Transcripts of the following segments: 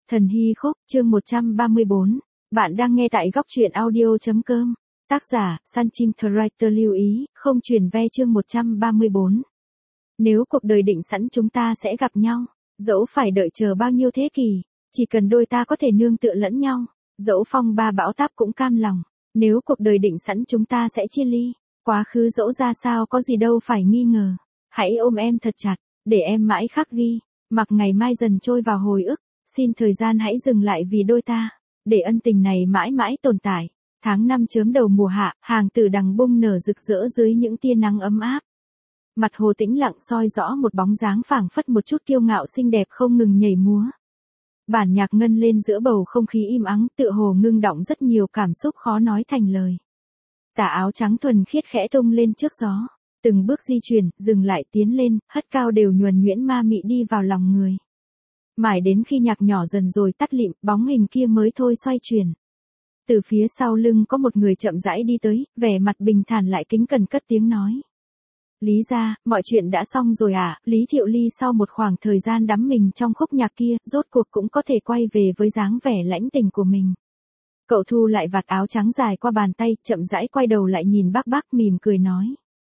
Thần Hy Khúc, chương 134. Bạn đang nghe tại góc truyện audio.com. Tác giả, Sanchin Writer lưu ý, không truyền ve chương 134. Nếu cuộc đời định sẵn chúng ta sẽ gặp nhau, dẫu phải đợi chờ bao nhiêu thế kỷ, chỉ cần đôi ta có thể nương tựa lẫn nhau, dẫu phong ba bão táp cũng cam lòng. Nếu cuộc đời định sẵn chúng ta sẽ chia ly, quá khứ dẫu ra sao có gì đâu phải nghi ngờ. Hãy ôm em thật chặt, để em mãi khắc ghi, mặc ngày mai dần trôi vào hồi ức. Xin thời gian hãy dừng lại vì đôi ta, để ân tình này mãi mãi tồn tại. Tháng 5 chớm đầu mùa hạ, hàng tử đằng bung nở rực rỡ dưới những tia nắng ấm áp. Mặt hồ tĩnh lặng soi rõ một bóng dáng phảng phất một chút kiêu ngạo xinh đẹp không ngừng nhảy múa. Bản nhạc ngân lên giữa bầu không khí im ắng, tựa hồ ngưng đọng rất nhiều cảm xúc khó nói thành lời. Tà áo trắng thuần khiết khẽ tung lên trước gió, từng bước di chuyển, dừng lại tiến lên, hất cao đều nhuần nhuyễn ma mị đi vào lòng người. Mãi đến khi nhạc nhỏ dần rồi tắt lịm, bóng hình kia mới thôi xoay chuyển. Từ phía sau lưng có một người chậm rãi đi tới, vẻ mặt bình thản lại kính cẩn cất tiếng nói. Lý gia, mọi chuyện đã xong rồi à? Lý Thiệu Ly sau một khoảng thời gian đắm mình trong khúc nhạc kia, rốt cuộc cũng có thể quay về với dáng vẻ lãnh tình của mình. Cậu thu lại vạt áo trắng dài qua bàn tay, chậm rãi quay đầu lại nhìn bác mỉm cười nói.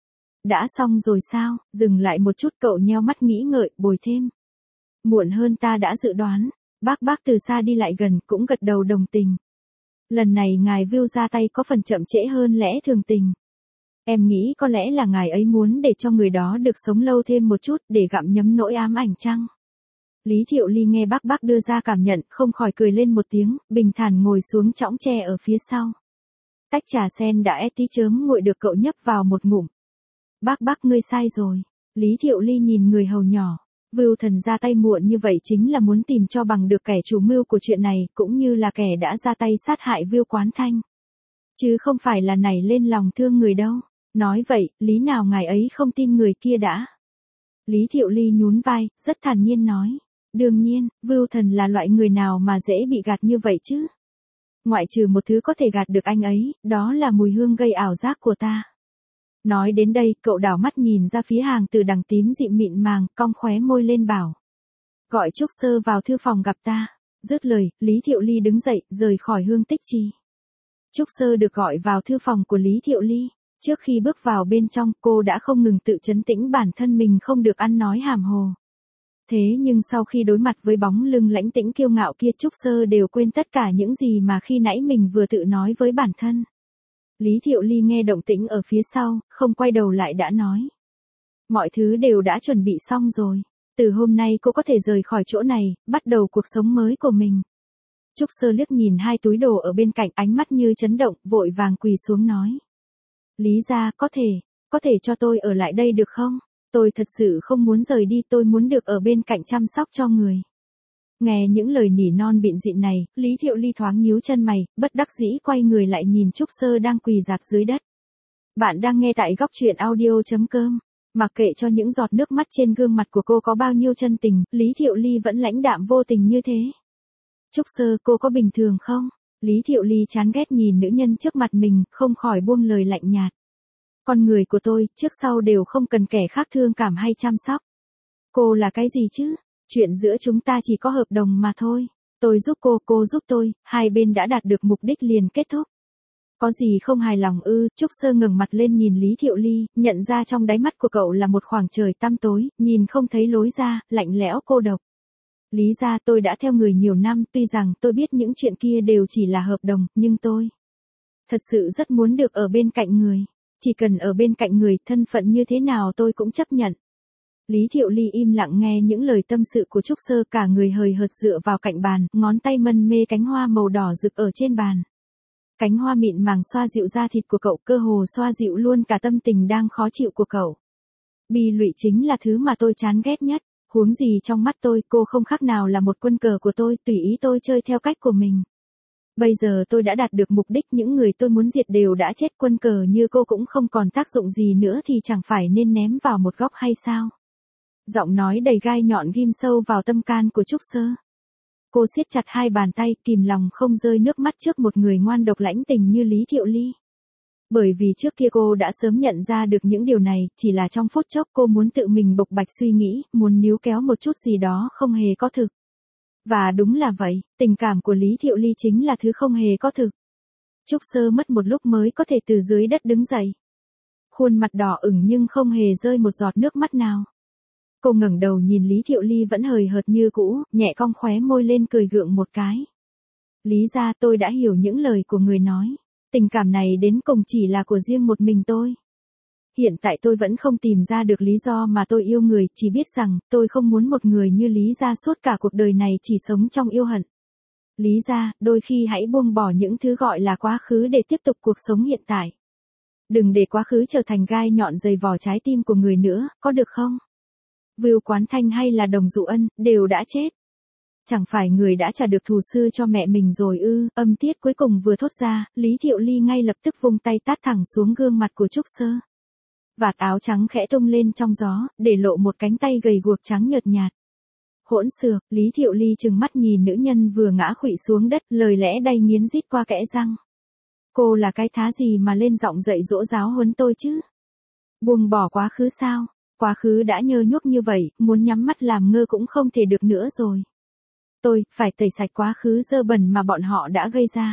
Đã xong rồi sao? Dừng lại một chút, cậu nheo mắt nghĩ ngợi, bồi thêm. Muộn hơn ta đã dự đoán. Bác từ xa đi lại gần, cũng gật đầu đồng tình. Lần này ngài Vưu ra tay có phần chậm trễ hơn lẽ thường tình. Em nghĩ có lẽ là ngài ấy muốn để cho người đó được sống lâu thêm một chút, để gặm nhấm nỗi ám ảnh chăng? Lý Thiệu Ly nghe bác đưa ra cảm nhận, không khỏi cười lên một tiếng, bình thản ngồi xuống chõng tre ở phía sau. Tách trà sen đã tí chớm nguội được cậu nhấp vào một ngụm. Bác ngươi sai rồi. Lý Thiệu Ly nhìn người hầu nhỏ. Vưu thần ra tay muộn như vậy chính là muốn tìm cho bằng được kẻ chủ mưu của chuyện này, cũng như là kẻ đã ra tay sát hại Vưu Quán Thanh. Chứ không phải là nảy lên lòng thương người đâu. Nói vậy, lý nào ngài ấy không tin người kia đã? Lý Thiệu Ly nhún vai, rất thản nhiên nói. Đương nhiên, Vưu thần là loại người nào mà dễ bị gạt như vậy chứ? Ngoại trừ một thứ có thể gạt được anh ấy, đó là mùi hương gây ảo giác của ta. Nói đến đây, cậu đảo mắt nhìn ra phía hàng từ đằng tím dịm mịn màng, cong khóe môi lên bảo. Gọi Trúc Sơ vào thư phòng gặp ta. Dứt lời, Lý Thiệu Ly đứng dậy, rời khỏi Hương Tích Trì. Trúc Sơ được gọi vào thư phòng của Lý Thiệu Ly. Trước khi bước vào bên trong, cô đã không ngừng tự trấn tĩnh bản thân mình không được ăn nói hàm hồ. Thế nhưng sau khi đối mặt với bóng lưng lãnh tĩnh kiêu ngạo kia, Trúc Sơ đều quên tất cả những gì mà khi nãy mình vừa tự nói với bản thân. Lý Thiệu Ly nghe động tĩnh ở phía sau, không quay đầu lại đã nói. Mọi thứ đều đã chuẩn bị xong rồi. Từ hôm nay cô có thể rời khỏi chỗ này, bắt đầu cuộc sống mới của mình. Trúc Sơ liếc nhìn hai túi đồ ở bên cạnh, ánh mắt như chấn động, vội vàng quỳ xuống nói. Lý gia, có thể cho tôi ở lại đây được không? Tôi thật sự không muốn rời đi, tôi muốn được ở bên cạnh chăm sóc cho người. Nghe những lời nỉ non bịn dịn này, Lý Thiệu Ly thoáng nhíu chân mày, bất đắc dĩ quay người lại nhìn Trúc Sơ đang quỳ rạp dưới đất. Bạn đang nghe tại góc truyện audio.com. Mặc kệ cho những giọt nước mắt trên gương mặt của cô có bao nhiêu chân tình, Lý Thiệu Ly vẫn lãnh đạm vô tình như thế. Trúc Sơ, cô có bình thường không? Lý Thiệu Ly chán ghét nhìn nữ nhân trước mặt mình, không khỏi buông lời lạnh nhạt. Con người của tôi, trước sau đều không cần kẻ khác thương cảm hay chăm sóc. Cô là cái gì chứ? Chuyện giữa chúng ta chỉ có hợp đồng mà thôi. Tôi giúp cô giúp tôi, hai bên đã đạt được mục đích liền kết thúc. Có gì không hài lòng ư? Trúc Sơ ngẩng mặt lên nhìn Lý Thiệu Ly, nhận ra trong đáy mắt của cậu là một khoảng trời tăm tối, nhìn không thấy lối ra, lạnh lẽo cô độc. Lý gia, tôi đã theo người nhiều năm, tuy rằng tôi biết những chuyện kia đều chỉ là hợp đồng, nhưng tôi thật sự rất muốn được ở bên cạnh người. Chỉ cần ở bên cạnh người, thân phận như thế nào tôi cũng chấp nhận. Lý Thiệu Ly im lặng nghe những lời tâm sự của Trúc Sơ, cả người hời hợt dựa vào cạnh bàn, ngón tay mân mê cánh hoa màu đỏ rực ở trên bàn. Cánh hoa mịn màng xoa dịu da thịt của cậu, cơ hồ xoa dịu luôn cả tâm tình đang khó chịu của cậu. Bi lụy chính là thứ mà tôi chán ghét nhất. Huống gì trong mắt tôi, cô không khác nào là một quân cờ của tôi, tùy ý tôi chơi theo cách của mình. Bây giờ tôi đã đạt được mục đích, những người tôi muốn diệt đều đã chết, quân cờ như cô cũng không còn tác dụng gì nữa thì chẳng phải nên ném vào một góc hay sao? Giọng nói đầy gai nhọn ghim sâu vào tâm can của Trúc Sơ. Cô siết chặt hai bàn tay, kìm lòng không rơi nước mắt trước một người ngoan độc lãnh tình như Lý Thiệu Ly. Bởi vì trước kia cô đã sớm nhận ra được những điều này, chỉ là trong phút chốc cô muốn tự mình bộc bạch suy nghĩ, muốn níu kéo một chút gì đó không hề có thực. Và đúng là vậy, tình cảm của Lý Thiệu Ly chính là thứ không hề có thực. Trúc Sơ mất một lúc mới có thể từ dưới đất đứng dậy. Khuôn mặt đỏ ửng nhưng không hề rơi một giọt nước mắt nào. Cô ngẩng đầu nhìn Lý Thiệu Ly vẫn hời hợt như cũ, nhẹ cong khóe môi lên cười gượng một cái. Lý ra tôi đã hiểu những lời của người nói. Tình cảm này đến cùng chỉ là của riêng một mình tôi. Hiện tại tôi vẫn không tìm ra được lý do mà tôi yêu người, chỉ biết rằng tôi không muốn một người như Lý gia suốt cả cuộc đời này chỉ sống trong yêu hận. Lý gia, đôi khi hãy buông bỏ những thứ gọi là quá khứ để tiếp tục cuộc sống hiện tại. Đừng để quá khứ trở thành gai nhọn dày vò trái tim của người nữa, có được không? Vưu Quán Thanh hay là Đồng Dụ Ân, đều đã chết. Chẳng phải người đã trả được thù xưa cho mẹ mình rồi ư? Âm tiết cuối cùng vừa thốt ra, Lý Thiệu Ly ngay lập tức vung tay tát thẳng xuống gương mặt của Trúc Sơ. Vạt áo trắng khẽ tung lên trong gió, để lộ một cánh tay gầy guộc trắng nhợt nhạt. Hỗn xược, Lý Thiệu Ly trừng mắt nhìn nữ nhân vừa ngã khuỵu xuống đất, lời lẽ đầy nghiến rít qua kẽ răng. Cô là cái thá gì mà lên giọng dạy dỗ giáo huấn tôi chứ? Buông bỏ quá khứ sao? Quá khứ đã nhơ nhuốc như vậy, muốn nhắm mắt làm ngơ cũng không thể được nữa rồi. Tôi, phải tẩy sạch quá khứ dơ bẩn mà bọn họ đã gây ra.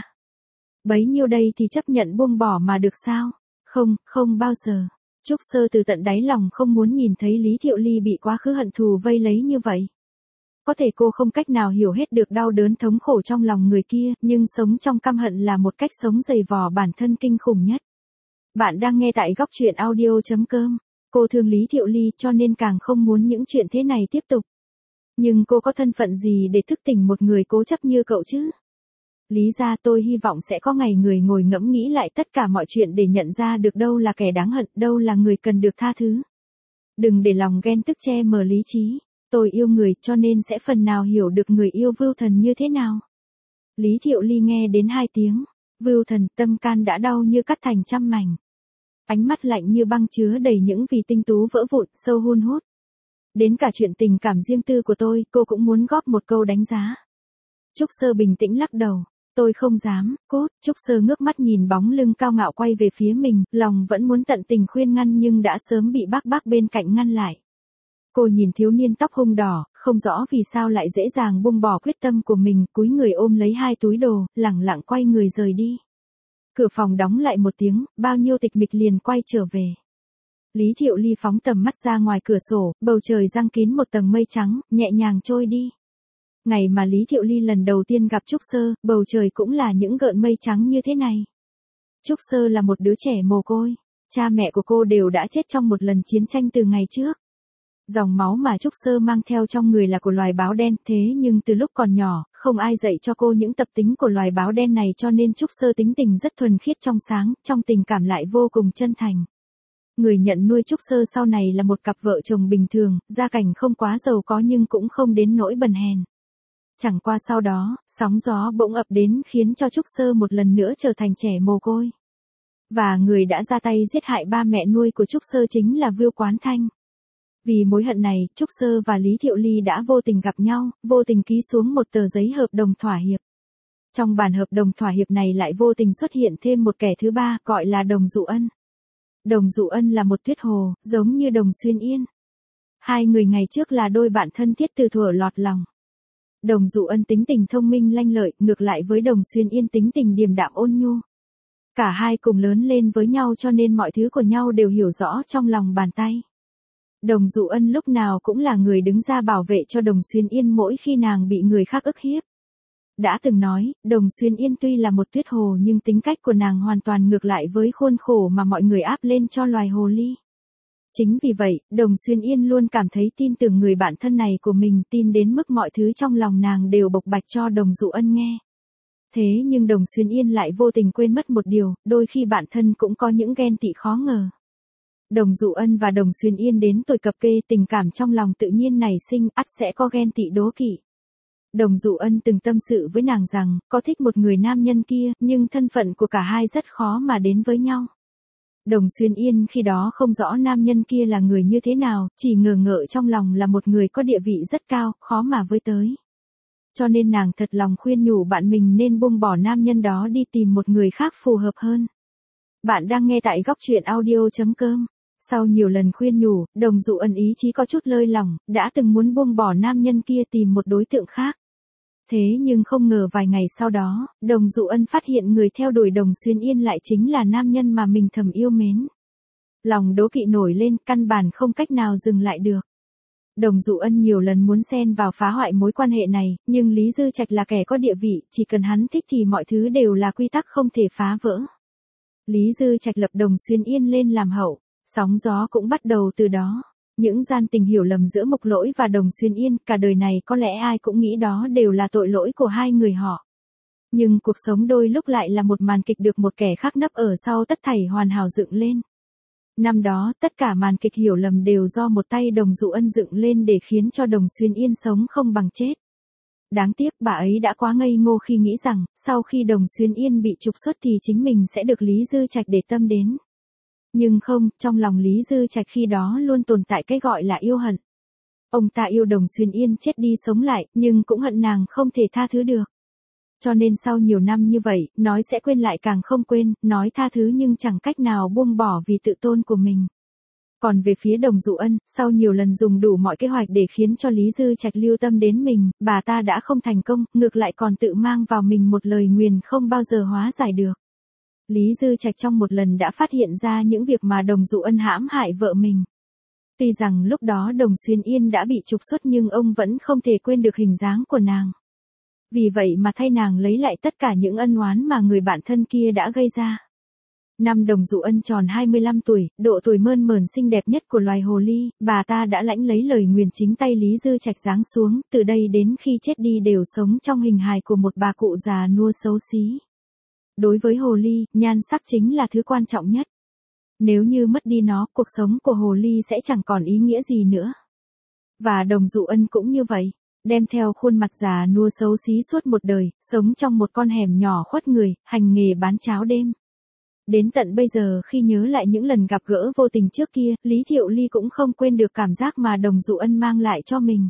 Bấy nhiêu đây thì chấp nhận buông bỏ mà được sao? Không, không bao giờ. Trúc Sơ từ tận đáy lòng không muốn nhìn thấy Lý Thiệu Ly bị quá khứ hận thù vây lấy như vậy. Có thể cô không cách nào hiểu hết được đau đớn thống khổ trong lòng người kia, nhưng sống trong căm hận là một cách sống dày vò bản thân kinh khủng nhất. Bạn đang nghe tại góc truyện audio.com. Cô thương Lý Thiệu Ly cho nên càng không muốn những chuyện thế này tiếp tục. Nhưng cô có thân phận gì để thức tỉnh một người cố chấp như cậu chứ? Lý ra tôi hy vọng sẽ có ngày người ngồi ngẫm nghĩ lại tất cả mọi chuyện để nhận ra được đâu là kẻ đáng hận, đâu là người cần được tha thứ. Đừng để lòng ghen tức che mờ lý trí. Tôi yêu người cho nên sẽ phần nào hiểu được người yêu Vưu Thần như thế nào. Lý Thiệu Ly nghe đến 2 tiếng. Vưu Thần, tâm can đã đau như cắt thành trăm mảnh. Ánh mắt lạnh như băng chứa đầy những vì tinh tú vỡ vụn, sâu hun hút. Đến cả chuyện tình cảm riêng tư của tôi, cô cũng muốn góp một câu đánh giá. Trúc Sơ bình tĩnh lắc đầu. Tôi không dám, cốt. Trúc Sơ ngước mắt nhìn bóng lưng cao ngạo quay về phía mình, lòng vẫn muốn tận tình khuyên ngăn nhưng đã sớm bị bác bên cạnh ngăn lại. Cô nhìn thiếu niên tóc hung đỏ, không rõ vì sao lại dễ dàng buông bỏ quyết tâm của mình, cúi người ôm lấy 2 túi đồ, lẳng lặng quay người rời đi. Cửa phòng đóng lại một tiếng, bao nhiêu tịch mịch liền quay trở về. Lý Thiệu Ly phóng tầm mắt ra ngoài cửa sổ, bầu trời giăng kín một tầng mây trắng, nhẹ nhàng trôi đi. Ngày mà Lý Thiệu Ly lần đầu tiên gặp Trúc Sơ, bầu trời cũng là những gợn mây trắng như thế này. Trúc Sơ là một đứa trẻ mồ côi. Cha mẹ của cô đều đã chết trong một lần chiến tranh từ ngày trước. Dòng máu mà Trúc Sơ mang theo trong người là của loài báo đen, thế nhưng từ lúc còn nhỏ, không ai dạy cho cô những tập tính của loài báo đen này cho nên Trúc Sơ tính tình rất thuần khiết trong sáng, trong tình cảm lại vô cùng chân thành. Người nhận nuôi Trúc Sơ sau này là một cặp vợ chồng bình thường, gia cảnh không quá giàu có nhưng cũng không đến nỗi bần hèn. Chẳng qua sau đó, sóng gió bỗng ập đến khiến cho Trúc Sơ một lần nữa trở thành trẻ mồ côi. Và người đã ra tay giết hại ba mẹ nuôi của Trúc Sơ chính là Vưu Quán Thanh. Vì mối hận này, Trúc Sơ và Lý Thiệu Ly đã vô tình gặp nhau, vô tình ký xuống một tờ giấy hợp đồng thỏa hiệp. Trong bản hợp đồng thỏa hiệp này lại vô tình xuất hiện thêm một kẻ thứ ba, gọi là Đồng Dụ Ân. Đồng Dụ Ân là một tuyết hồ, giống như Đồng Xuyên Yên. 2 người ngày trước là đôi bạn thân thiết từ thuở lọt lòng. Đồng Dụ Ân tính tình thông minh lanh lợi, ngược lại với Đồng Xuyên Yên tính tình điềm đạm ôn nhu. Cả hai cùng lớn lên với nhau cho nên mọi thứ của nhau đều hiểu rõ trong lòng bàn tay. Đồng Dụ Ân lúc nào cũng là người đứng ra bảo vệ cho Đồng Xuyên Yên mỗi khi nàng bị người khác ức hiếp. Đã từng nói, Đồng Xuyên Yên tuy là một tuyết hồ nhưng tính cách của nàng hoàn toàn ngược lại với khuôn khổ mà mọi người áp lên cho loài hồ ly. Chính vì vậy, Đồng Xuyên Yên luôn cảm thấy tin tưởng người bạn thân này của mình, tin đến mức mọi thứ trong lòng nàng đều bộc bạch cho Đồng Dụ Ân nghe. Thế nhưng Đồng Xuyên Yên lại vô tình quên mất một điều, đôi khi bạn thân cũng có những ghen tị khó ngờ. Đồng Dụ Ân và Đồng Xuyên Yên đến tuổi cập kê, tình cảm trong lòng tự nhiên nảy sinh, ắt sẽ có ghen tị đố kỵ. Đồng Dụ Ân từng tâm sự với nàng rằng, có thích một người nam nhân kia, nhưng thân phận của cả hai rất khó mà đến với nhau. Đồng Xuyên Yên khi đó không rõ nam nhân kia là người như thế nào, chỉ ngờ ngợ trong lòng là một người có địa vị rất cao, khó mà với tới. Cho nên nàng thật lòng khuyên nhủ bạn mình nên buông bỏ nam nhân đó đi tìm một người khác phù hợp hơn. Bạn đang nghe tại góc truyện audio.com. Sau nhiều lần khuyên nhủ, Đồng Dụ Ân ý chí có chút lơi lỏng, đã từng muốn buông bỏ nam nhân kia tìm một đối tượng khác. Thế nhưng không ngờ vài ngày sau đó, Đồng Dụ Ân phát hiện người theo đuổi Đồng Xuyên Yên lại chính là nam nhân mà mình thầm yêu mến. Lòng đố kỵ nổi lên, căn bản không cách nào dừng lại được. Đồng Dụ Ân nhiều lần muốn xen vào phá hoại mối quan hệ này, nhưng Lý Dư Trạch là kẻ có địa vị, chỉ cần hắn thích thì mọi thứ đều là quy tắc không thể phá vỡ. Lý Dư Trạch lập Đồng Xuyên Yên lên làm hậu, sóng gió cũng bắt đầu từ đó. Những gian tình hiểu lầm giữa Mộc Lỗi và Đồng Xuyên Yên, cả đời này có lẽ ai cũng nghĩ đó đều là tội lỗi của hai người họ. Nhưng cuộc sống đôi lúc lại là một màn kịch được một kẻ khác nấp ở sau tất thảy hoàn hảo dựng lên. Năm đó, tất cả màn kịch hiểu lầm đều do một tay Đồng Dụ Ân dựng lên để khiến cho Đồng Xuyên Yên sống không bằng chết. Đáng tiếc bà ấy đã quá ngây ngô khi nghĩ rằng, sau khi Đồng Xuyên Yên bị trục xuất thì chính mình sẽ được Lý Dư Trạch để tâm đến. Nhưng không, trong lòng Lý Dư Trạch khi đó luôn tồn tại cái gọi là yêu hận. Ông ta yêu Đồng Xuyên Yên chết đi sống lại, nhưng cũng hận nàng không thể tha thứ được. Cho nên sau nhiều năm như vậy, nói sẽ quên lại càng không quên, nói tha thứ nhưng chẳng cách nào buông bỏ vì tự tôn của mình. Còn về phía Đồng Dụ Ân, sau nhiều lần dùng đủ mọi kế hoạch để khiến cho Lý Dư Trạch lưu tâm đến mình, bà ta đã không thành công, ngược lại còn tự mang vào mình một lời nguyền không bao giờ hóa giải được. Lý Dư Trạch trong một lần đã phát hiện ra những việc mà Đồng Dụ Ân hãm hại vợ mình. Tuy rằng lúc đó Đồng Xuyên Yên đã bị trục xuất nhưng ông vẫn không thể quên được hình dáng của nàng. Vì vậy mà thay nàng lấy lại tất cả những ân oán mà người bạn thân kia đã gây ra. Năm Đồng Dụ Ân tròn 25 tuổi, độ tuổi mơn mởn xinh đẹp nhất của loài hồ ly, bà ta đã lãnh lấy lời nguyền chính tay Lý Dư Trạch giáng xuống, từ đây đến khi chết đi đều sống trong hình hài của một bà cụ già nua xấu xí. Đối với hồ ly, nhan sắc chính là thứ quan trọng nhất. Nếu như mất đi nó, cuộc sống của hồ ly sẽ chẳng còn ý nghĩa gì nữa. Và Đồng Dụ Ân cũng như vậy, đem theo khuôn mặt già nua xấu xí suốt một đời, sống trong một con hẻm nhỏ khuất người, hành nghề bán cháo đêm. Đến tận bây giờ khi nhớ lại những lần gặp gỡ vô tình trước kia, Lý Thiệu Ly cũng không quên được cảm giác mà Đồng Dụ Ân mang lại cho mình.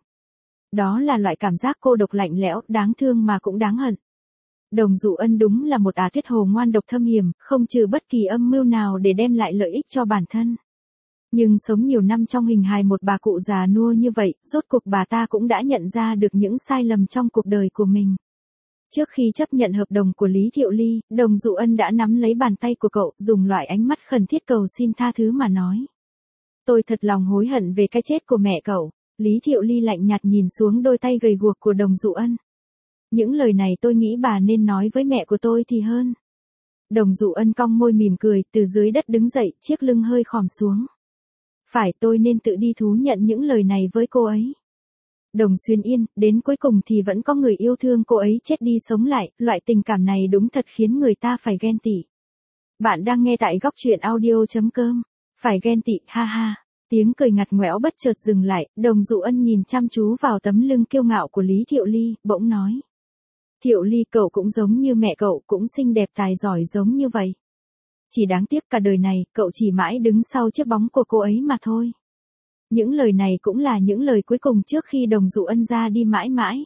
Đó là loại cảm giác cô độc lạnh lẽo, đáng thương mà cũng đáng hận. Đồng Dụ Ân đúng là một tuyết hồ ngoan độc thâm hiểm, không trừ bất kỳ âm mưu nào để đem lại lợi ích cho bản thân. Nhưng sống nhiều năm trong hình hài một bà cụ già nua như vậy, rốt cuộc bà ta cũng đã nhận ra được những sai lầm trong cuộc đời của mình. Trước khi chấp nhận hợp đồng của Lý Thiệu Ly, Đồng Dụ Ân đã nắm lấy bàn tay của cậu, dùng loại ánh mắt khẩn thiết cầu xin tha thứ mà nói. Tôi thật lòng hối hận về cái chết của mẹ cậu. Lý Thiệu Ly lạnh nhạt nhìn xuống đôi tay gầy guộc của Đồng Dụ Ân. Những lời này tôi nghĩ bà nên nói với mẹ của tôi thì hơn. Đồng Dụ Ân cong môi mỉm cười, từ dưới đất đứng dậy, chiếc lưng hơi khom xuống. Phải, tôi nên tự đi thú nhận những lời này với cô ấy. Đồng Xuyên Yên, đến cuối cùng thì vẫn có người yêu thương cô ấy chết đi sống lại, loại tình cảm này đúng thật khiến người ta phải ghen tị. Bạn đang nghe tại góc truyện audio.com. Phải ghen tị, ha ha. Tiếng cười ngặt ngoẽo bất chợt dừng lại, Đồng Dụ Ân nhìn chăm chú vào tấm lưng kiêu ngạo của Lý Thiệu Ly, bỗng nói. Thiệu Ly, cậu cũng giống như mẹ cậu, cũng xinh đẹp tài giỏi giống như vậy. Chỉ đáng tiếc cả đời này, cậu chỉ mãi đứng sau chiếc bóng của cô ấy mà thôi. Những lời này cũng là những lời cuối cùng trước khi Đồng Dụ Ân ra đi mãi mãi.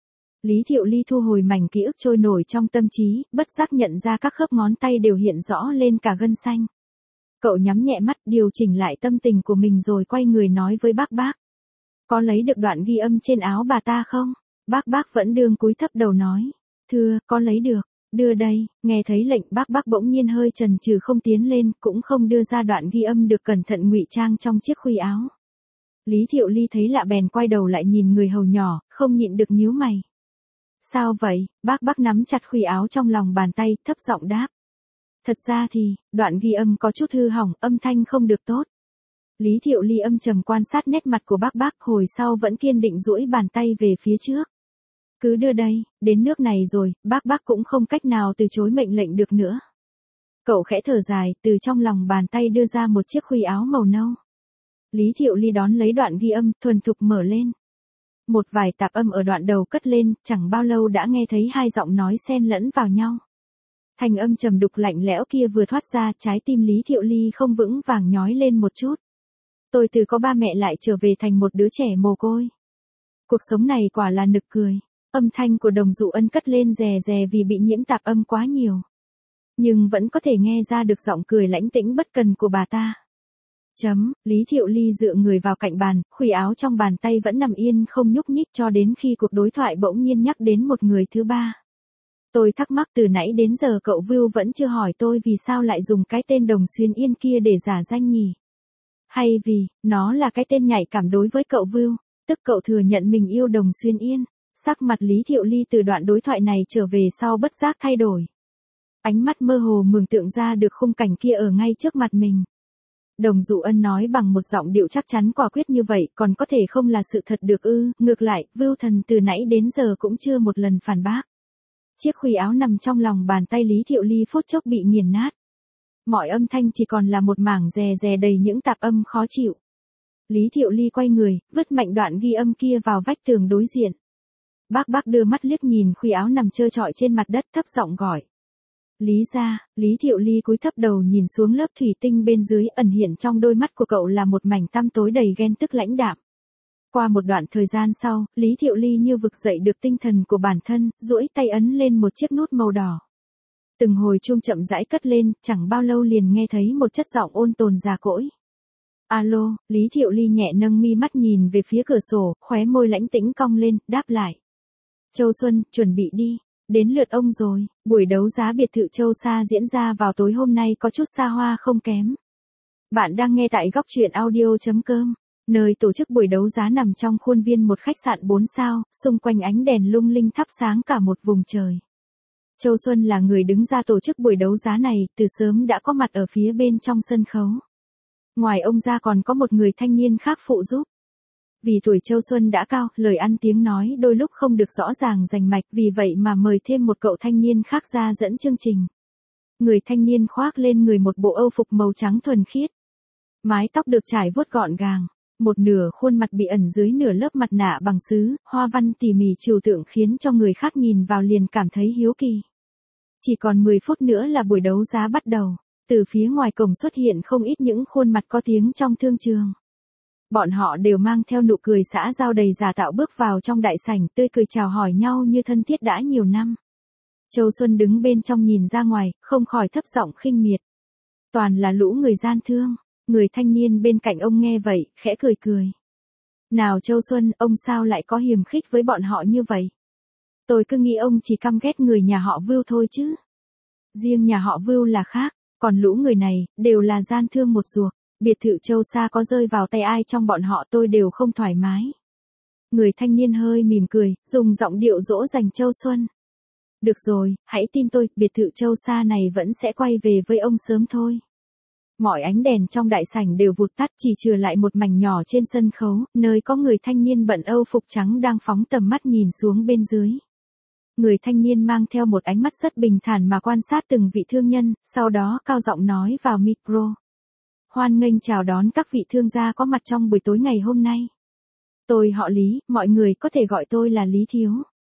Lý Thiệu Ly thu hồi mảnh ký ức trôi nổi trong tâm trí, bất giác nhận ra các khớp ngón tay đều hiện rõ lên cả gân xanh. Cậu nhắm nhẹ mắt, điều chỉnh lại tâm tình của mình rồi quay người nói với bác. Có lấy được đoạn ghi âm trên áo bà ta không? Bác vẫn đương cúi thấp đầu nói. Thưa, có lấy được. Đưa đây. Nghe thấy lệnh, bác bỗng nhiên hơi chần chừ không tiến lên, cũng không đưa ra đoạn ghi âm được cẩn thận ngụy trang trong chiếc khuy áo. Lý Thiệu Ly thấy lạ bèn quay đầu lại nhìn người hầu nhỏ, không nhịn được nhíu mày. Sao vậy? Bác nắm chặt khuy áo trong lòng bàn tay, thấp giọng đáp. Thật ra thì, đoạn ghi âm có chút hư hỏng, âm thanh không được tốt. Lý Thiệu Ly âm trầm quan sát nét mặt của bác, hồi sau vẫn kiên định duỗi bàn tay về phía trước. Cứ đưa đây, đến nước này rồi, bác cũng không cách nào từ chối mệnh lệnh được nữa. Cậu khẽ thở dài, từ trong lòng bàn tay đưa ra một chiếc khuy áo màu nâu. Lý Thiệu Ly đón lấy đoạn ghi âm, thuần thục mở lên. Một vài tạp âm ở đoạn đầu cất lên, chẳng bao lâu đã nghe thấy hai giọng nói xen lẫn vào nhau. Thanh âm trầm đục lạnh lẽo kia vừa thoát ra, trái tim Lý Thiệu Ly không vững vàng nhói lên một chút. Tôi từ có ba mẹ lại trở về thành một đứa trẻ mồ côi. Cuộc sống này quả là nực cười. Âm thanh của Đồng Dụ Ân cất lên rè rè vì bị nhiễm tạp âm quá nhiều. Nhưng vẫn có thể nghe ra được giọng cười lãnh tĩnh bất cần của bà ta. Lý Thiệu Ly dựa người vào cạnh bàn, khuỷu áo trong bàn tay vẫn nằm yên không nhúc nhích cho đến khi cuộc đối thoại bỗng nhiên nhắc đến một người thứ ba. Tôi thắc mắc từ nãy đến giờ cậu Vưu vẫn chưa hỏi tôi vì sao lại dùng cái tên Đồng Xuyên Yên kia để giả danh nhỉ? Hay vì, nó là cái tên nhạy cảm đối với cậu Vưu, tức cậu thừa nhận mình yêu Đồng Xuyên Yên. Sắc mặt Lý Thiệu Ly từ đoạn đối thoại này trở về sau bất giác thay đổi. Ánh mắt mơ hồ mường tượng ra được khung cảnh kia ở ngay trước mặt mình. Đồng Dụ Ân nói bằng một giọng điệu chắc chắn quả quyết như vậy còn có thể không là sự thật được ư? Ngược lại, Vưu Thần từ nãy đến giờ cũng chưa một lần phản bác. Chiếc khuỷu áo nằm trong lòng bàn tay Lý Thiệu Ly phút chốc bị nghiền nát. Mọi âm thanh chỉ còn là một mảng rè rè đầy những tạp âm khó chịu. Lý Thiệu Ly quay người, vứt mạnh đoạn ghi âm kia vào vách tường đối diện. Bác đưa mắt liếc nhìn khuỷu áo nằm trơ trọi trên mặt đất, thấp giọng gọi. Lý gia. Lý Thiệu Ly cúi thấp đầu nhìn xuống lớp thủy tinh bên dưới, ẩn hiện trong đôi mắt của cậu là một mảnh tăm tối đầy ghen tức lãnh đạm. Qua một đoạn thời gian sau, Lý Thiệu Ly như vực dậy được tinh thần của bản thân, duỗi tay ấn lên một chiếc nút màu đỏ. Từng hồi chuông chậm rãi cất lên, chẳng bao lâu liền nghe thấy một chất giọng ôn tồn già cỗi. Alo, Lý Thiệu Ly nhẹ nâng mi mắt nhìn về phía cửa sổ, khóe môi lãnh tĩnh cong lên, đáp lại. Châu Xuân, chuẩn bị đi. Đến lượt ông rồi, buổi đấu giá biệt thự Châu Sa diễn ra vào tối hôm nay có chút xa hoa không kém. Bạn đang nghe tại góc truyện audio.com, nơi tổ chức buổi đấu giá nằm trong khuôn viên một khách sạn 4 sao, xung quanh ánh đèn lung linh thắp sáng cả một vùng trời. Châu Xuân là người đứng ra tổ chức buổi đấu giá này, từ sớm đã có mặt ở phía bên trong sân khấu. Ngoài ông ra còn có một người thanh niên khác phụ giúp. Vì tuổi Châu Xuân đã cao, lời ăn tiếng nói đôi lúc không được rõ ràng rành mạch, vì vậy mà mời thêm một cậu thanh niên khác ra dẫn chương trình. Người thanh niên khoác lên người một bộ âu phục màu trắng thuần khiết. Mái tóc được trải vuốt gọn gàng, một nửa khuôn mặt bị ẩn dưới nửa lớp mặt nạ bằng sứ, hoa văn tỉ mỉ trừu tượng khiến cho người khác nhìn vào liền cảm thấy hiếu kỳ. Chỉ còn 10 phút nữa là buổi đấu giá bắt đầu, từ phía ngoài cổng xuất hiện không ít những khuôn mặt có tiếng trong thương trường. Bọn họ đều mang theo nụ cười xã giao đầy giả tạo bước vào trong đại sảnh, tươi cười chào hỏi nhau như thân thiết đã nhiều năm. Châu Xuân đứng bên trong nhìn ra ngoài, không khỏi thấp giọng khinh miệt. Toàn là lũ người gian thương. Người thanh niên bên cạnh ông nghe vậy, khẽ cười cười. Nào Châu Xuân, ông sao lại có hiềm khích với bọn họ như vậy? Tôi cứ nghĩ ông chỉ căm ghét người nhà họ Vưu thôi chứ. Riêng nhà họ Vưu là khác, còn lũ người này, đều là gian thương một ruột. Biệt thự Châu Sa có rơi vào tay ai trong bọn họ tôi đều không thoải mái. Người thanh niên hơi mỉm cười, dùng giọng điệu dỗ dành Châu Xuân. Được rồi, hãy tin tôi, biệt thự Châu Sa này vẫn sẽ quay về với ông sớm thôi. Mọi ánh đèn trong đại sảnh đều vụt tắt, chỉ trừ lại một mảnh nhỏ trên sân khấu, nơi có người thanh niên bận âu phục trắng đang phóng tầm mắt nhìn xuống bên dưới. Người thanh niên mang theo một ánh mắt rất bình thản mà quan sát từng vị thương nhân, sau đó cao giọng nói vào micro. Hoan nghênh chào đón các vị thương gia có mặt trong buổi tối ngày hôm nay. Tôi họ Lý, mọi người có thể gọi tôi là Lý Thiếu.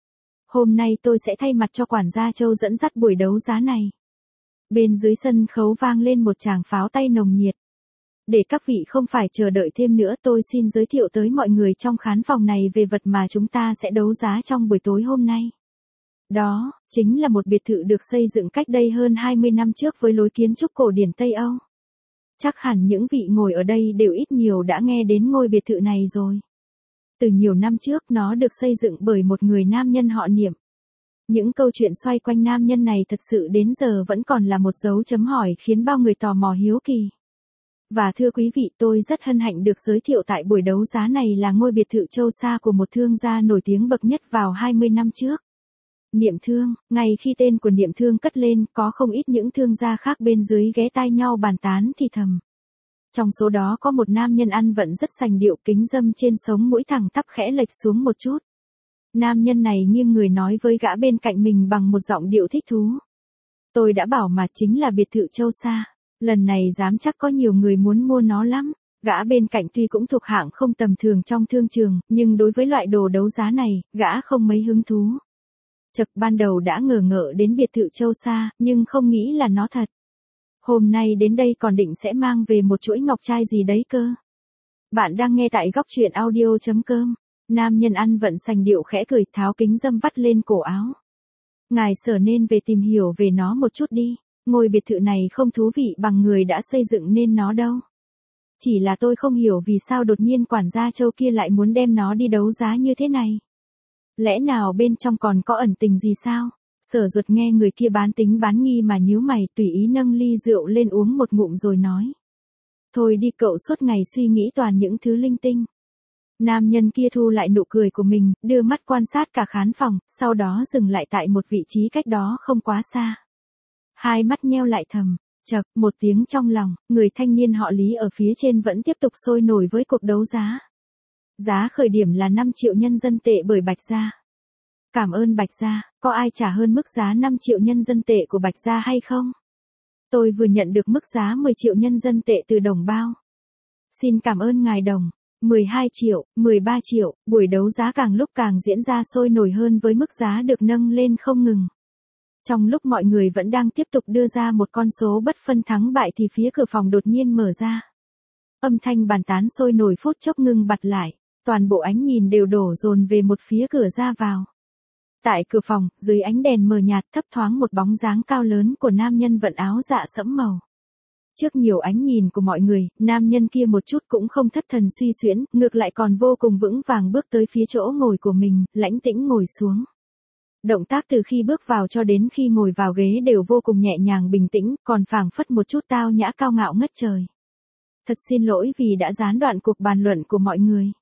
Hôm nay tôi sẽ thay mặt cho quản gia Châu dẫn dắt buổi đấu giá này. Bên dưới sân khấu vang lên một tràng pháo tay nồng nhiệt. Để các vị không phải chờ đợi thêm nữa, tôi xin giới thiệu tới mọi người trong khán phòng này về vật mà chúng ta sẽ đấu giá trong buổi tối hôm nay. Đó, chính là một biệt thự được xây dựng cách đây hơn 20 năm trước với lối kiến trúc cổ điển Tây Âu. Chắc hẳn những vị ngồi ở đây đều ít nhiều đã nghe đến ngôi biệt thự này rồi. Từ nhiều năm trước nó được xây dựng bởi một người nam nhân họ Niệm. Những câu chuyện xoay quanh nam nhân này thật sự đến giờ vẫn còn là một dấu chấm hỏi khiến bao người tò mò hiếu kỳ. Và thưa quý vị, tôi rất hân hạnh được giới thiệu tại buổi đấu giá này là ngôi biệt thự Châu Sa của một thương gia nổi tiếng bậc nhất vào 20 năm trước. Niệm Thương. Ngay khi tên của Niệm Thương cất lên, có không ít những thương gia khác bên dưới ghé tai nhau bàn tán thì thầm. Trong số đó có một nam nhân ăn vận rất sành điệu, kính râm trên sống mũi thẳng tắp khẽ lệch xuống một chút. Nam nhân này nghiêng người nói với gã bên cạnh mình bằng một giọng điệu thích thú. Tôi đã bảo mà, chính là biệt thự Châu Sa. Lần này dám chắc có nhiều người muốn mua nó lắm. Gã bên cạnh tuy cũng thuộc hạng không tầm thường trong thương trường, nhưng đối với loại đồ đấu giá này, gã không mấy hứng thú. Chật, ban đầu đã ngờ ngợ đến biệt thự Châu Sa, nhưng không nghĩ là nó thật. Hôm nay đến đây còn định sẽ mang về một chuỗi ngọc trai gì đấy cơ. Bạn đang nghe tại góc truyện audio.com. Nam nhân ăn vận sành điệu khẽ cười, tháo kính râm vắt lên cổ áo. Ngài Sở nên về tìm hiểu về nó một chút đi. Ngôi biệt thự này không thú vị bằng người đã xây dựng nên nó đâu. Chỉ là tôi không hiểu vì sao đột nhiên quản gia Châu kia lại muốn đem nó đi đấu giá như thế này. Lẽ nào bên trong còn có ẩn tình gì sao? Sở Duật nghe người kia bán tính bán nghi mà nhíu mày, tùy ý nâng ly rượu lên uống một ngụm rồi nói. Thôi đi cậu, suốt ngày suy nghĩ toàn những thứ linh tinh. Nam nhân kia thu lại nụ cười của mình, đưa mắt quan sát cả khán phòng, sau đó dừng lại tại một vị trí cách đó không quá xa. Hai mắt nheo lại thầm, chậc, một tiếng trong lòng, người thanh niên họ Lý ở phía trên vẫn tiếp tục sôi nổi với cuộc đấu giá. Giá khởi điểm là 5 triệu nhân dân tệ bởi Bạch Gia. Cảm ơn Bạch Gia, có ai trả hơn mức giá 5 triệu nhân dân tệ của Bạch Gia hay không? Tôi vừa nhận được mức giá 10 triệu nhân dân tệ từ Đồng Bao. Xin cảm ơn ngài Đồng. 12 triệu, 13 triệu, buổi đấu giá càng lúc càng diễn ra sôi nổi hơn với mức giá được nâng lên không ngừng. Trong lúc mọi người vẫn đang tiếp tục đưa ra một con số bất phân thắng bại thì phía cửa phòng đột nhiên mở ra. Âm thanh bàn tán sôi nổi phút chốc ngưng bặt lại, toàn bộ ánh nhìn đều đổ dồn về một phía cửa ra vào. Tại cửa phòng, dưới ánh đèn mờ nhạt thấp thoáng một bóng dáng cao lớn của nam nhân vận áo dạ sẫm màu. Trước nhiều ánh nhìn của mọi người, nam nhân kia một chút cũng không thất thần suy xuyễn, ngược lại còn vô cùng vững vàng bước tới phía chỗ ngồi của mình, lãnh tĩnh ngồi xuống. Động tác từ khi bước vào cho đến khi ngồi vào ghế đều vô cùng nhẹ nhàng bình tĩnh, còn phảng phất một chút tao nhã cao ngạo ngất trời. Thật xin lỗi vì đã gián đoạn cuộc bàn luận của mọi người.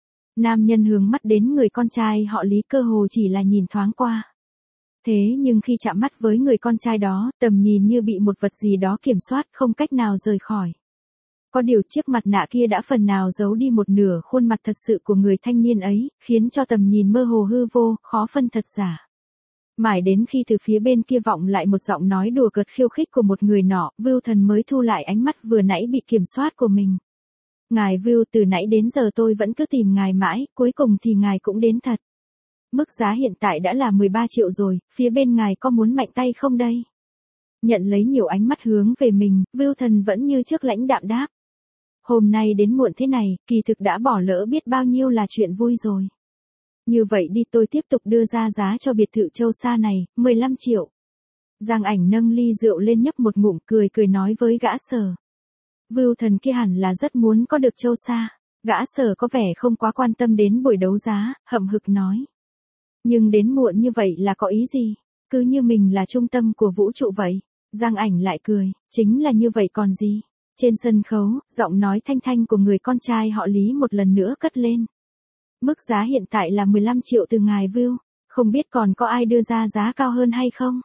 Nam nhân hướng mắt đến người con trai họ Lý, cơ hồ chỉ là nhìn thoáng qua. Thế nhưng khi chạm mắt với người con trai đó, tầm nhìn như bị một vật gì đó kiểm soát, không cách nào rời khỏi. Có điều chiếc mặt nạ kia đã phần nào giấu đi một nửa khuôn mặt thật sự của người thanh niên ấy, khiến cho tầm nhìn mơ hồ hư vô, khó phân thật giả. Mãi đến khi từ phía bên kia vọng lại một giọng nói đùa cợt khiêu khích của một người nọ, Vưu Thần mới thu lại ánh mắt vừa nãy bị kiểm soát của mình. Ngài Vưu, từ nãy đến giờ tôi vẫn cứ tìm ngài mãi, cuối cùng thì ngài cũng đến thật. Mức giá hiện tại đã là 13 triệu rồi, phía bên ngài có muốn mạnh tay không đây? Nhận lấy nhiều ánh mắt hướng về mình, Vưu Thần vẫn như trước lãnh đạm đáp. Hôm nay đến muộn thế này, kỳ thực đã bỏ lỡ biết bao nhiêu là chuyện vui rồi. Như vậy đi, tôi tiếp tục đưa ra giá cho biệt thự Châu Sa này, 15 triệu. Giang Ảnh nâng ly rượu lên nhấp một ngụm, cười cười nói với gã Sở. Vưu Thần kia hẳn là rất muốn có được Châu Sa. Gã Sở có vẻ không quá quan tâm đến buổi đấu giá, hậm hực nói. Nhưng đến muộn như vậy là có ý gì? Cứ như mình là trung tâm của vũ trụ vậy. Giang Ảnh lại cười, chính là như vậy còn gì? Trên sân khấu, giọng nói thanh thanh của người con trai họ Lý một lần nữa cất lên. Mức giá hiện tại là 15 triệu từ ngài Vưu, không biết còn có ai đưa ra giá cao hơn hay không?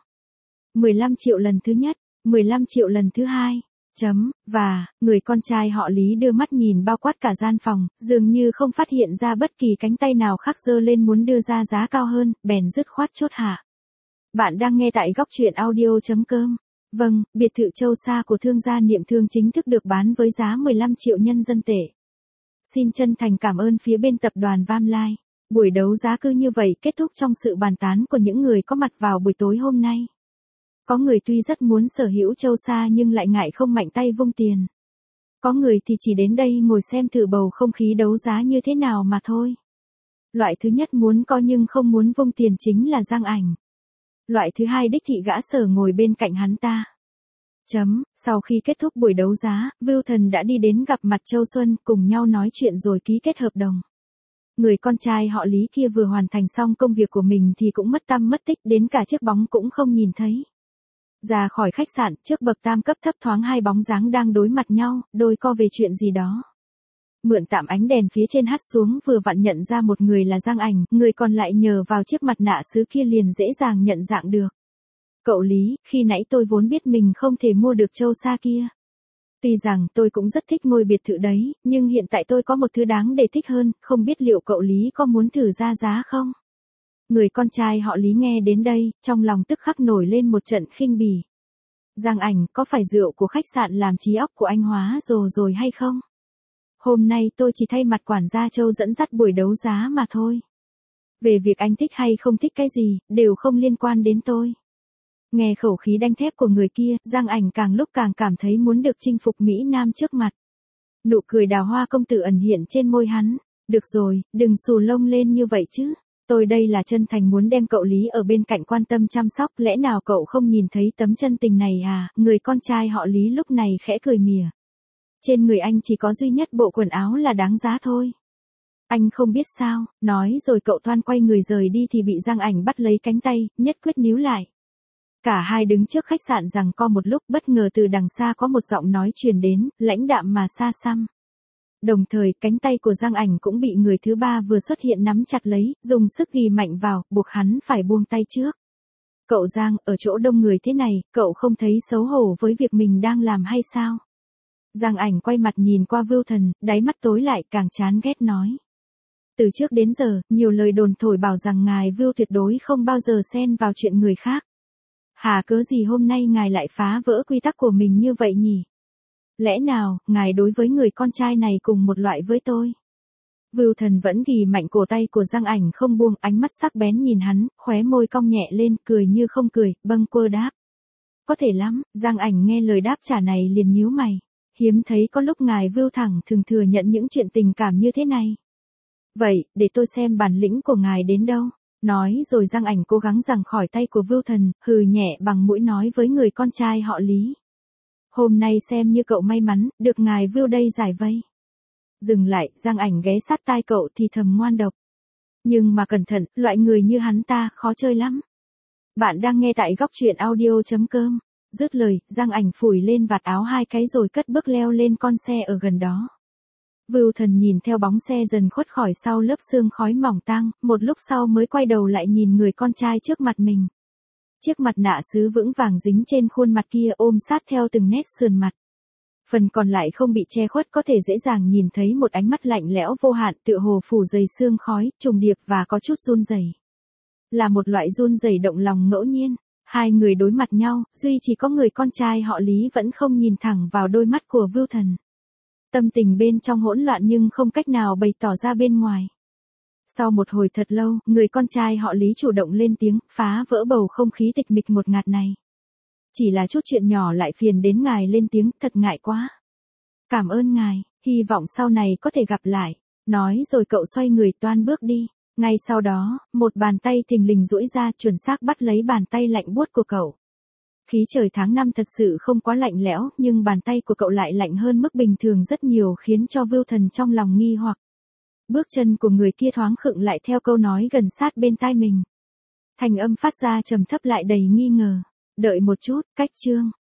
15 triệu lần thứ nhất, 15 triệu lần thứ hai. Và, người con trai họ Lý đưa mắt nhìn bao quát cả gian phòng, dường như không phát hiện ra bất kỳ cánh tay nào khác giơ lên muốn đưa ra giá cao hơn, bèn dứt khoát chốt hạ. Bạn đang nghe tại góc truyện audio.com. Vâng, biệt thự Châu Sa của thương gia Niệm Thương chính thức được bán với giá 15 triệu nhân dân tệ. Xin chân thành cảm ơn phía bên tập đoàn Vam Lai. Buổi đấu giá cứ như vậy kết thúc trong sự bàn tán của những người có mặt vào buổi tối hôm nay. Có người tuy rất muốn sở hữu Châu Sa nhưng lại ngại không mạnh tay vung tiền. Có người thì chỉ đến đây ngồi xem thử bầu không khí đấu giá như thế nào mà thôi. Loại thứ nhất muốn có nhưng không muốn vung tiền chính là Giang Ảnh. Loại thứ hai đích thị gã Sở ngồi bên cạnh hắn ta. Sau khi kết thúc buổi đấu giá, Vưu Thần đã đi đến gặp mặt Châu Xuân, cùng nhau nói chuyện rồi ký kết hợp đồng. Người con trai họ Lý kia vừa hoàn thành xong công việc của mình thì cũng mất tăm mất tích, đến cả chiếc bóng cũng không nhìn thấy. Ra khỏi khách sạn, trước bậc tam cấp thấp thoáng hai bóng dáng đang đối mặt nhau, đôi co về chuyện gì đó. Mượn tạm ánh đèn phía trên hắt xuống vừa vặn nhận ra một người là Giang Ảnh, người còn lại nhờ vào chiếc mặt nạ sứ kia liền dễ dàng nhận dạng được. Cậu Lý, khi nãy tôi vốn biết mình không thể mua được Châu Sa kia. Tuy rằng tôi cũng rất thích ngôi biệt thự đấy, nhưng hiện tại tôi có một thứ đáng để thích hơn, không biết liệu cậu Lý có muốn thử ra giá không? Người con trai họ Lý nghe đến đây, trong lòng tức khắc nổi lên một trận khinh bỉ. Giang Ảnh, có phải rượu của khách sạn làm trí óc của anh hóa rồi hay không? Hôm nay tôi chỉ thay mặt quản gia Châu dẫn dắt buổi đấu giá mà thôi. Về việc anh thích hay không thích cái gì, đều không liên quan đến tôi. Nghe khẩu khí đanh thép của người kia, Giang Ảnh càng lúc càng cảm thấy muốn được chinh phục Mỹ Nam trước mặt. Nụ cười đào hoa công tử ẩn hiện trên môi hắn. Được rồi, đừng xù lông lên như vậy chứ. Tôi đây là chân thành muốn đem cậu Lý ở bên cạnh quan tâm chăm sóc, lẽ nào cậu không nhìn thấy tấm chân tình này à? Người con trai họ Lý lúc này khẽ cười mỉa. Trên người anh chỉ có duy nhất bộ quần áo là đáng giá thôi. Anh không biết sao, nói rồi cậu Toan quay người rời đi thì bị Giang Ảnh bắt lấy cánh tay, nhất quyết níu lại. Cả hai đứng trước khách sạn giằng co một lúc, bất ngờ từ đằng xa có một giọng nói truyền đến, lãnh đạm mà xa xăm. Đồng thời, cánh tay của Giang Ảnh cũng bị người thứ ba vừa xuất hiện nắm chặt lấy, dùng sức ghì mạnh vào, buộc hắn phải buông tay trước. Cậu Giang, ở chỗ đông người thế này, cậu không thấy xấu hổ với việc mình đang làm hay sao? Giang Ảnh quay mặt nhìn qua Vưu Thần, đáy mắt tối lại, càng chán ghét nói. Từ trước đến giờ, nhiều lời đồn thổi bảo rằng ngài Vưu tuyệt đối không bao giờ xen vào chuyện người khác. Hà cớ gì hôm nay ngài lại phá vỡ quy tắc của mình như vậy nhỉ? Lẽ nào, ngài đối với người con trai này cùng một loại với tôi? Vưu Thần vẫn ghì mạnh cổ tay của Giang Ảnh không buông, ánh mắt sắc bén nhìn hắn, khóe môi cong nhẹ lên, cười như không cười, bâng quơ đáp. Có thể lắm. Giang Ảnh nghe lời đáp trả này liền nhíu mày. Hiếm thấy có lúc ngài Vưu thẳng thường thừa nhận những chuyện tình cảm như thế này. Vậy, để tôi xem bản lĩnh của ngài đến đâu. Nói rồi Giang Ảnh cố gắng giằng khỏi tay của Vưu Thần, hừ nhẹ bằng mũi nói với người con trai họ Lý. Hôm nay xem như cậu may mắn, được ngài Vưu đây giải vây. Dừng lại, Giang Ảnh ghé sát tai cậu thì thầm ngoan độc. Nhưng mà cẩn thận, loại người như hắn ta khó chơi lắm. Bạn đang nghe tại góc truyện audio.com. Dứt lời, Giang Ảnh phủi lên vạt áo hai cái rồi cất bước leo lên con xe ở gần đó. Vưu Thần nhìn theo bóng xe dần khuất khỏi sau lớp sương khói mỏng tang, một lúc sau mới quay đầu lại nhìn người con trai trước mặt mình. Chiếc mặt nạ sứ vững vàng dính trên khuôn mặt kia ôm sát theo từng nét sườn mặt. Phần còn lại không bị che khuất, có thể dễ dàng nhìn thấy một ánh mắt lạnh lẽo vô hạn, tựa hồ phủ dày sương khói, trùng điệp và có chút run rẩy. Là một loại run rẩy động lòng ngẫu nhiên. Hai người đối mặt nhau, duy chỉ có người con trai họ Lý vẫn không nhìn thẳng vào đôi mắt của Vưu Thần. Tâm tình bên trong hỗn loạn nhưng không cách nào bày tỏ ra bên ngoài. Sau một hồi thật lâu, người con trai họ Lý chủ động lên tiếng, phá vỡ bầu không khí tịch mịch ngột ngạt này. Chỉ là chút chuyện nhỏ lại phiền đến ngài lên tiếng, thật ngại quá. Cảm ơn ngài, hy vọng sau này có thể gặp lại. Nói rồi cậu xoay người toan bước đi. Ngay sau đó, một bàn tay thình lình duỗi ra chuẩn xác bắt lấy bàn tay lạnh buốt của cậu. Khí trời tháng 5 thật sự không quá lạnh lẽo, nhưng bàn tay của cậu lại lạnh hơn mức bình thường rất nhiều, khiến cho Vưu Thần trong lòng nghi hoặc. Bước chân của người kia thoáng khựng lại theo câu nói gần sát bên tai mình. Thành âm phát ra trầm thấp lại đầy nghi ngờ. Đợi một chút, cách chương.